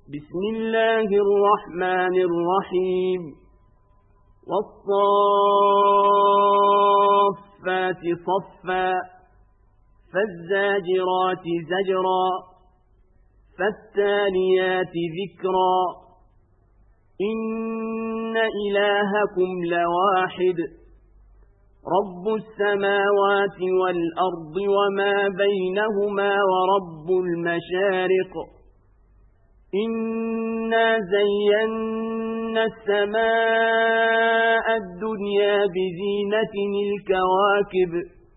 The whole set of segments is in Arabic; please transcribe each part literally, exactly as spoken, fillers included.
بسم الله الرحمن الرحيم والصافات صفا فالزاجرات زجرا فالتاليات ذكرا إن إلهكم لواحد رب السماوات والأرض وما بينهما ورب المشارق إنا زينا السماء الدنيا بزينة الكواكب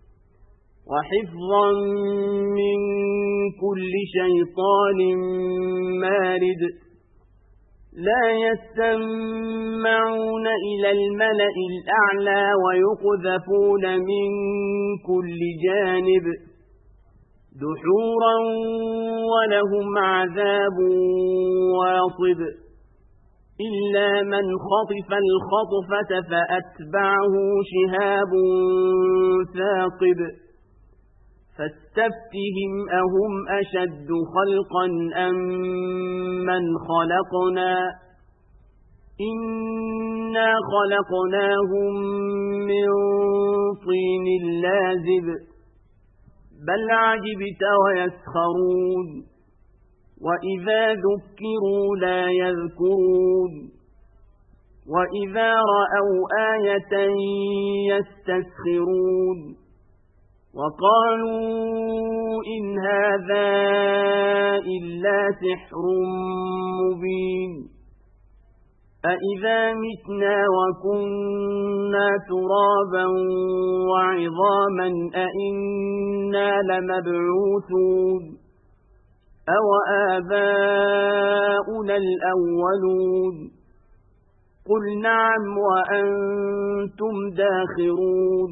وحفظا من كل شيطان مارد لا يستمعون إلى الملأ الأعلى ويقذفون من كل جانب دحورا ولهم عذاب واصب إلا من خطف الخطفة فأتبعه شهاب ثاقب فاستفتهم أهم أشد خلقا أم من خلقنا إنا خلقناهم من طين لازب بل عجبت ويسخرون وإذا ذكروا لا يذكرون وإذا رأوا آية يستسخرون وقالوا إن هذا إلا سحر مبين أإذا متنا وكنا ترابا وعظاما أإنا لمبعوثون أو آباؤنا الأولون قل نعم وأنتم داخرون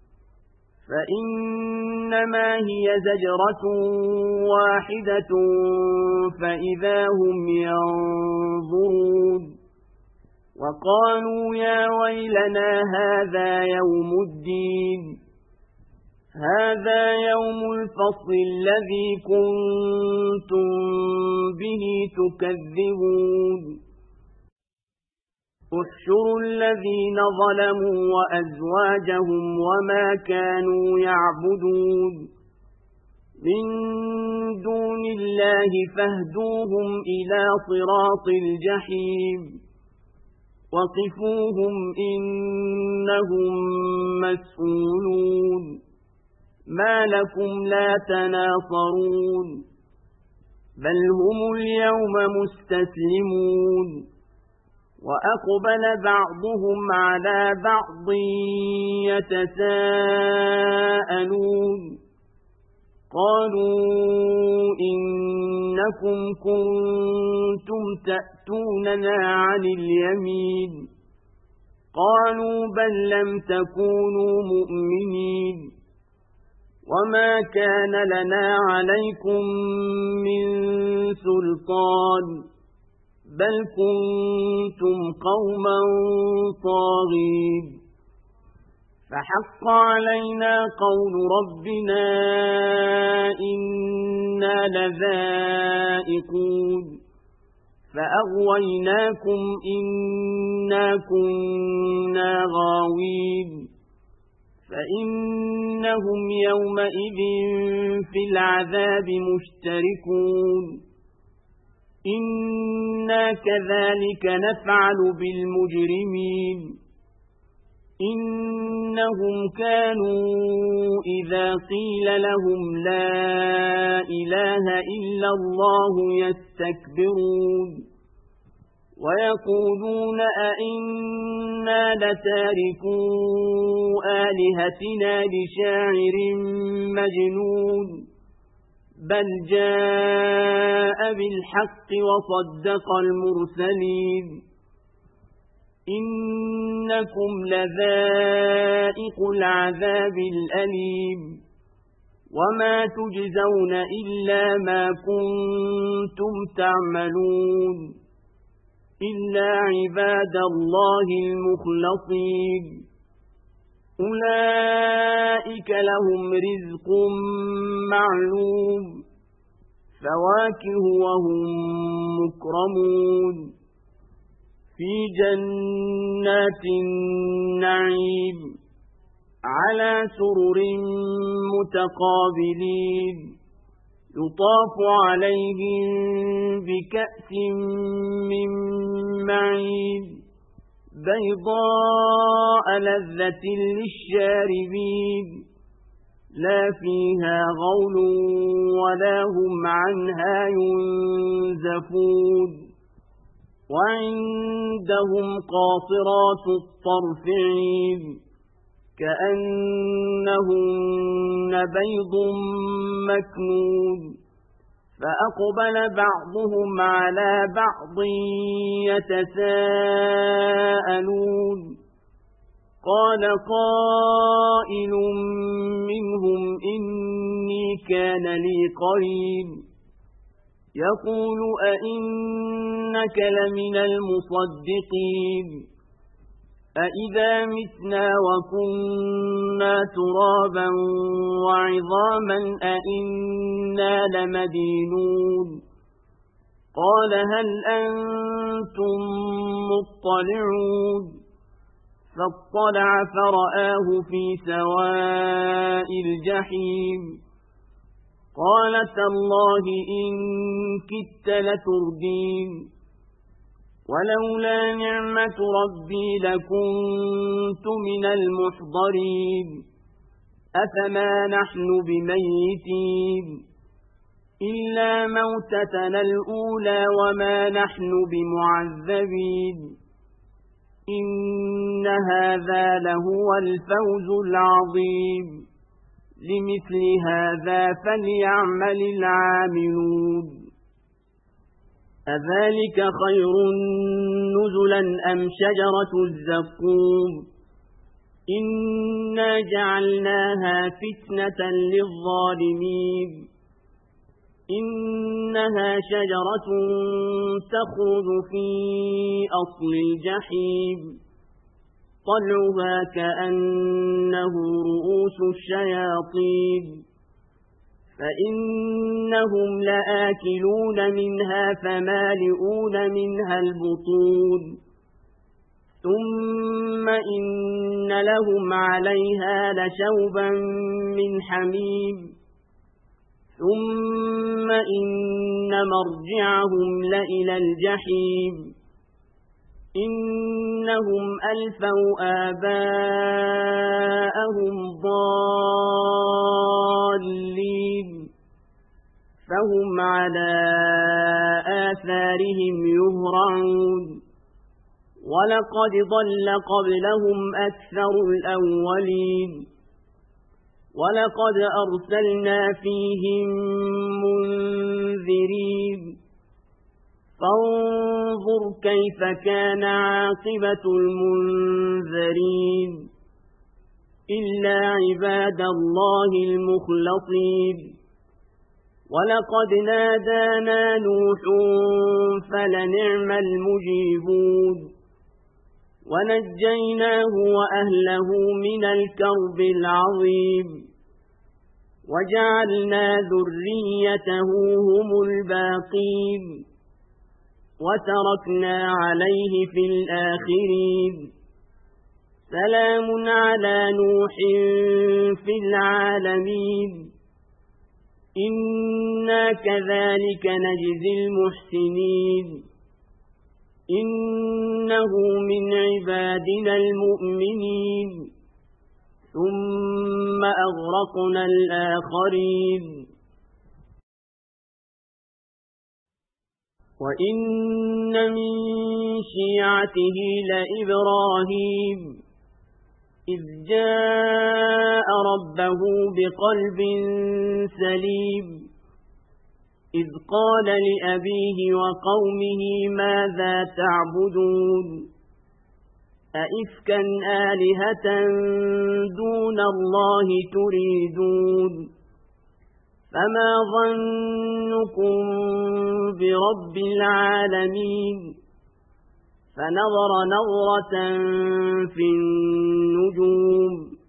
فإنما هي زجرة واحدة فإذا هم ينظرون وقالوا يا ويلنا هذا يوم الدين هذا يوم الفصل الذي كنتم به تكذبون احشروا الذين ظلموا وأزواجهم وما كانوا يعبدون من دون الله فاهدوهم إلى صراط الجحيم وقفوهم إنهم مسؤولون ما لكم لا تناصرون بل هم اليوم مستسلمون وأقبل بعضهم على بعض يتساءلون قالوا إنكم كنتم تأتوننا عن اليمين قالوا بل لم تكونوا مؤمنين وما كان لنا عليكم من سلطان بل كنتم قوما طاغين فحق علينا قول ربنا إنا لذائقون فأغويناكم إنا كنا غاوين فإنهم يومئذ في العذاب مشتركون إنا كذلك نفعل بالمجرمين إنهم كانوا إذا قيل لهم لا إله إلا الله يستكبرون ويقولون أئنا لتاركو آلهتنا لشاعر مجنون بل جاء بالحق وصدق المرسلين إنكم لذائق العذاب الأليم وما تجزون إلا ما كنتم تعملون إلا عباد الله المخلصين أولئك لهم رزق معلوم فواكه وهم مكرمون في جنات النعيم على سرر متقابلين يطاف عليهم بكأس من معين بيضاء لذة للشاربين لا فيها غول ولا هم عنها ينزفون وعندهم قاصرات الطرف عين كأنهن بيض مكنون فأقبل بعضهم على بعض يتساءلون قال قائل منهم إني كان لي قرين يقول أئنك لمن المصدقين أئذا متنا وكنا ترابا وعظاما أئنا لمدينون قال هل أنتم مطلعون فاطلع فرآه في سواء الجحيم قال تالله إن كدت لتردين ولولا نعمة ربي لكنت من المحضرين أفما نحن بميتين إلا موتتنا الأولى وما نحن بمعذبين إن هذا لهو الفوز العظيم لمثل هذا فليعمل العاملون أذلك خير نزلا أم شجرة الزقوم إنا جعلناها فتنة للظالمين إنها شجرة تخرج في أصل الجحيم طلعها كأنه رؤوس الشياطين فإنهم لآكلون منها فمالئون منها البطون ثم إن لهم عليها لشوبا من حميم ثم إن مرجعهم لإلى الجحيم إنهم ألفوا آباءهم ضالين فهم على آثارهم يهرعون ولقد ضل قبلهم أكثر الأولين ولقد أرسلنا فيهم منذرين فانظر كيف كان عاقبة المنذرين إلا عباد الله المخلصين ولقد نادانا نوح فلنعم المجيبون ونجيناه وأهله من الكرب العظيم وجعلنا ذريته هم الباقين وتركنا عليه في الآخرين سلام على نوح في العالمين إنا كذلك نجزي المحسنين إنه من عبادنا المؤمنين ثم أغرقنا الآخرين وإن من شيعته لإبراهيم إذ جاء ربه بقلب سليم إذ قال لأبيه وقومه ماذا تعبدون أئفكا آلهة دون الله تريدون فما ظنكم برب العالمين فنظر نظرة في النجوم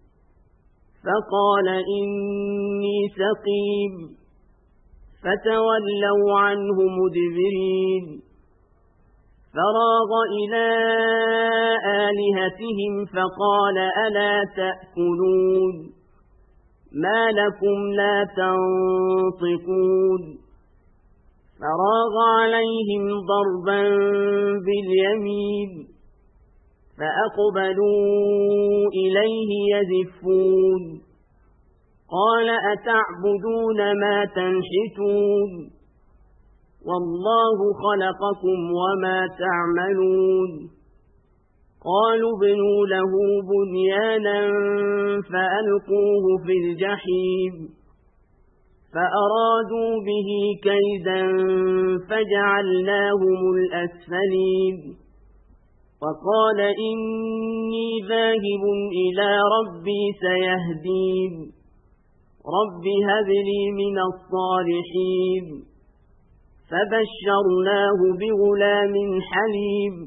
فقال إني سقيم فتولوا عنه مدبرين فراغ إلى آلهتهم فقال ألا تأكلون ما لكم لا تنطقون فراغ عليهم ضربا باليمين فأقبلوا إليه يزفون قال أتعبدون ما تنحتون والله خلقكم وما تعملون قالوا ابنوا له بنيانا فألقوه في الجحيم فأرادوا به كيدا فجعلناهم الأسفلين وقال إني ذاهب إلى ربي سيهدين رب هب لي من الصالحين فبشرناه بغلام حليم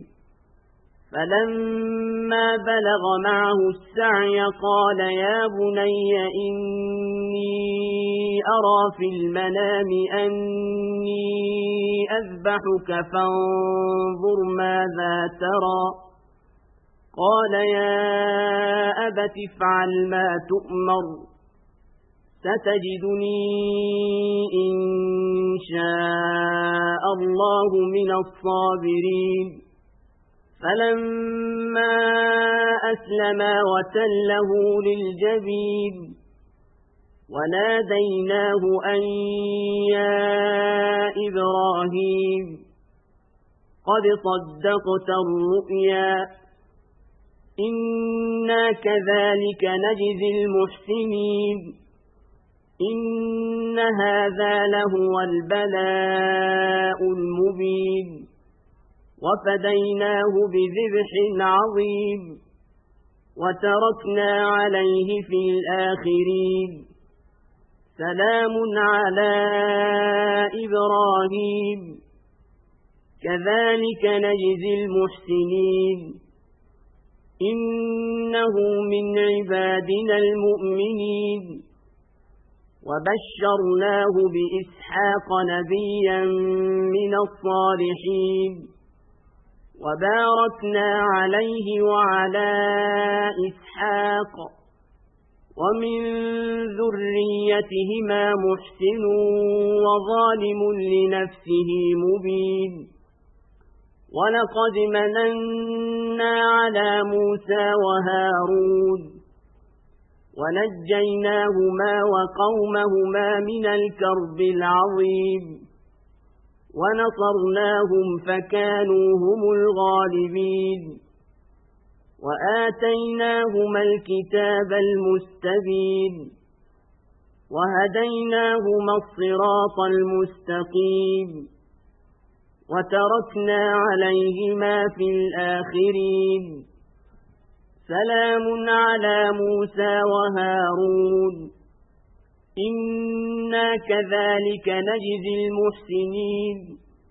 فلما بلغ معه السعي قال يا بني إني أرى في المنام أني أذبحك فانظر ماذا ترى قال يا أبت افعل ما تؤمر ستجدني إن شاء الله من الصابرين فلما أسلما وتله للجبين وناديناه أن يا إبراهيم قد صدقت الرؤيا إنا كذلك نجزي المحسنين إن هذا لهو البلاء المبين وفديناه بذبح عظيم وتركنا عليه في الآخرين سلام على إبراهيم كذلك نجزي المحسنين إنه من عبادنا المؤمنين وبشرناه بإسحاق نبيا من الصالحين وباركنا عليه وعلى إسحاق ومن ذريتهما محسن وظالم لنفسه مبين ولقد مننا على موسى وهارون ونجيناهما وقومهما من الكرب العظيم ونصرناهم فكانوا هم الغالبين وآتيناهما الكتاب المستبين وهديناهما الصراط المستقيم وتركنا عليهما في الآخرين سلام على موسى وهارون إنا كذلك نجزي المحسنين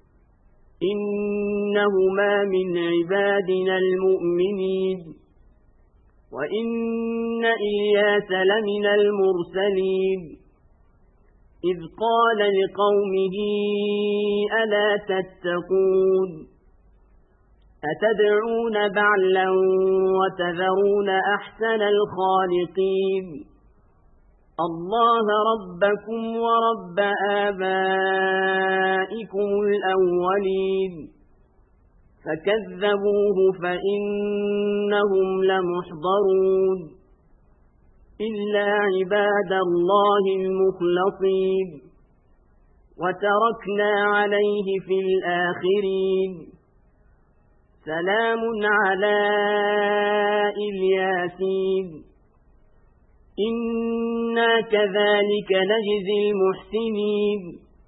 إنهما من عبادنا المؤمنين وإن إلياس لمن المرسلين إذ قال لقومه ألا تتقون أتدعون بعلا وتذرون أحسن الخالقين الله ربكم ورب آبائكم الأولين فكذبوه فإنهم لمحضرون إلا عباد الله المخلصين وتركنا عليه في الآخرين سلام على الياسين إنا كذلك نجزي المحسنين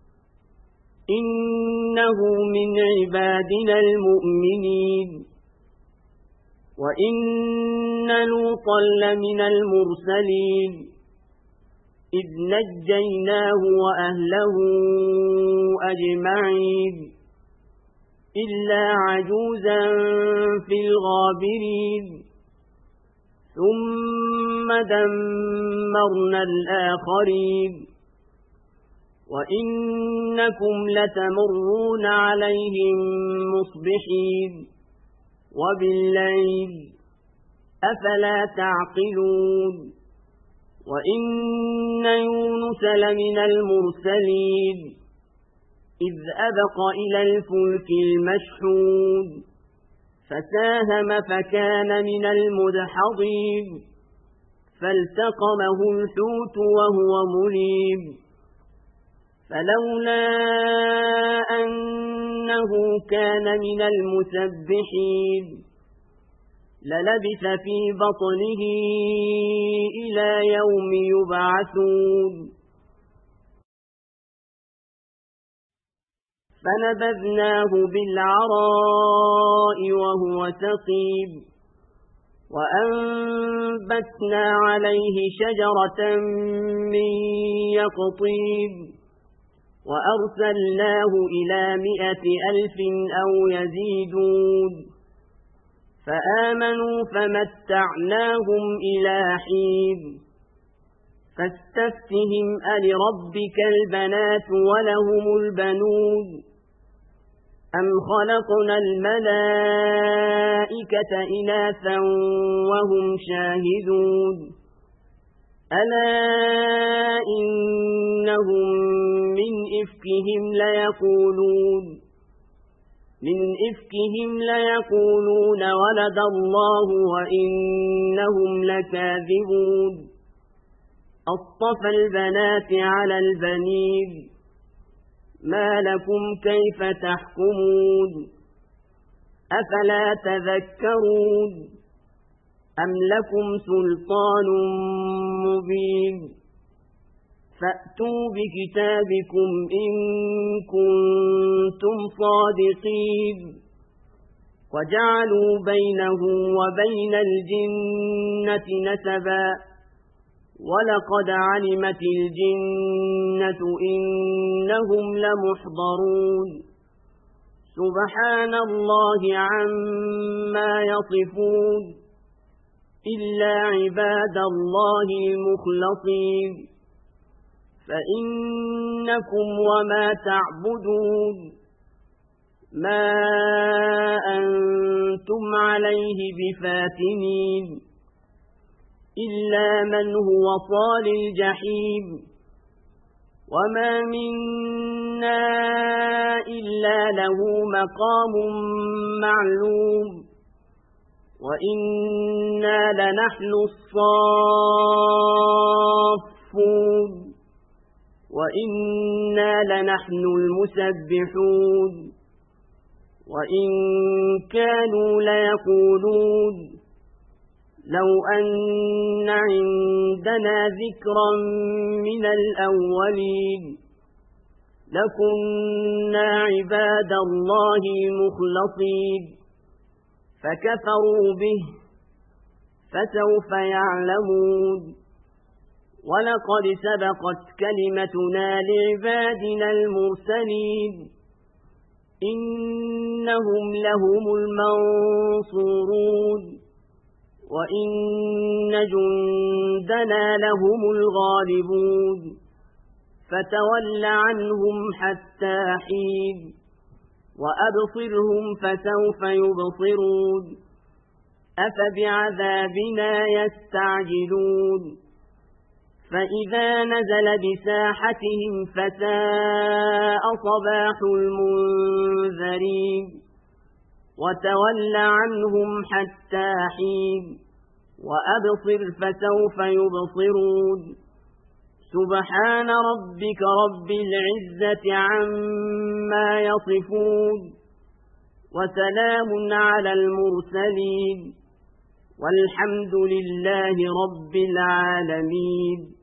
إنه من عبادنا المؤمنين وإن لوطا لمن المرسلين إذ نجيناه وأهله أجمعين إلا عجوزا في الغابرين ثم دمرنا الآخرين وإنكم لتمرون عليهم مصبحين وبالليل أفلا تعقلون وإن يونس لمن المرسلين إذ أبق إلى الفلك المشحون فساهم فكان من المدحضين فالتقمه الحوت وهو مليم فلولا أنه كان من المسبحين للبث في بطنه إلى يوم يبعثون فنبذناه بالعراء وهو سقيم وأنبتنا عليه شجرة من يقطين وأرسلناه إلى مئة ألف أو يزيدون فآمنوا فمتعناهم إلى حين فاستفتهم ألربك البنات ولهم البنون أم خلقنا الملائكة إناثا وهم شاهدون ألا إنهم من إفكهم ليقولون من إفكهم ليقولون ولد الله وإنهم لكاذبون أصطفى البنات على البنين ما لكم كيف تحكمون أفلا تذكرون أم لكم سلطان مبين فأتوا بكتابكم إن كنتم صادقين وجعلوا بينه وبين الجنة نسبا ولقد علمت الجنة إنهم لمحضرون سبحان الله عما يصفون إلا عباد الله المخلصين فإنكم وما تعبدون ما أنتم عليه بفاتنين إلا من هو صال الجحيم وما منا إلا له مقام معلوم وإنا لنحن الصافون وإنا لنحن المسبحون وإن كانوا ليقولون لو أن عندنا ذكرا من الأولين لكنا عباد الله المخلصين فكفروا به فسوف يعلمون ولقد سبقت كلمتنا لعبادنا المرسلين إنهم لهم المنصورون وإن جندنا لهم الغالبون فتول عنهم حتى حين وأبصرهم فسوف يبصرون أفبعذابنا يستعجلون فإذا نزل بساحتهم فساء صباح المنذرين وتول عنهم حتى حين وأبصر فسوف يبصرون سبحان ربك رب العزة عما يصفون وسلام على المرسلين والحمد لله رب العالمين.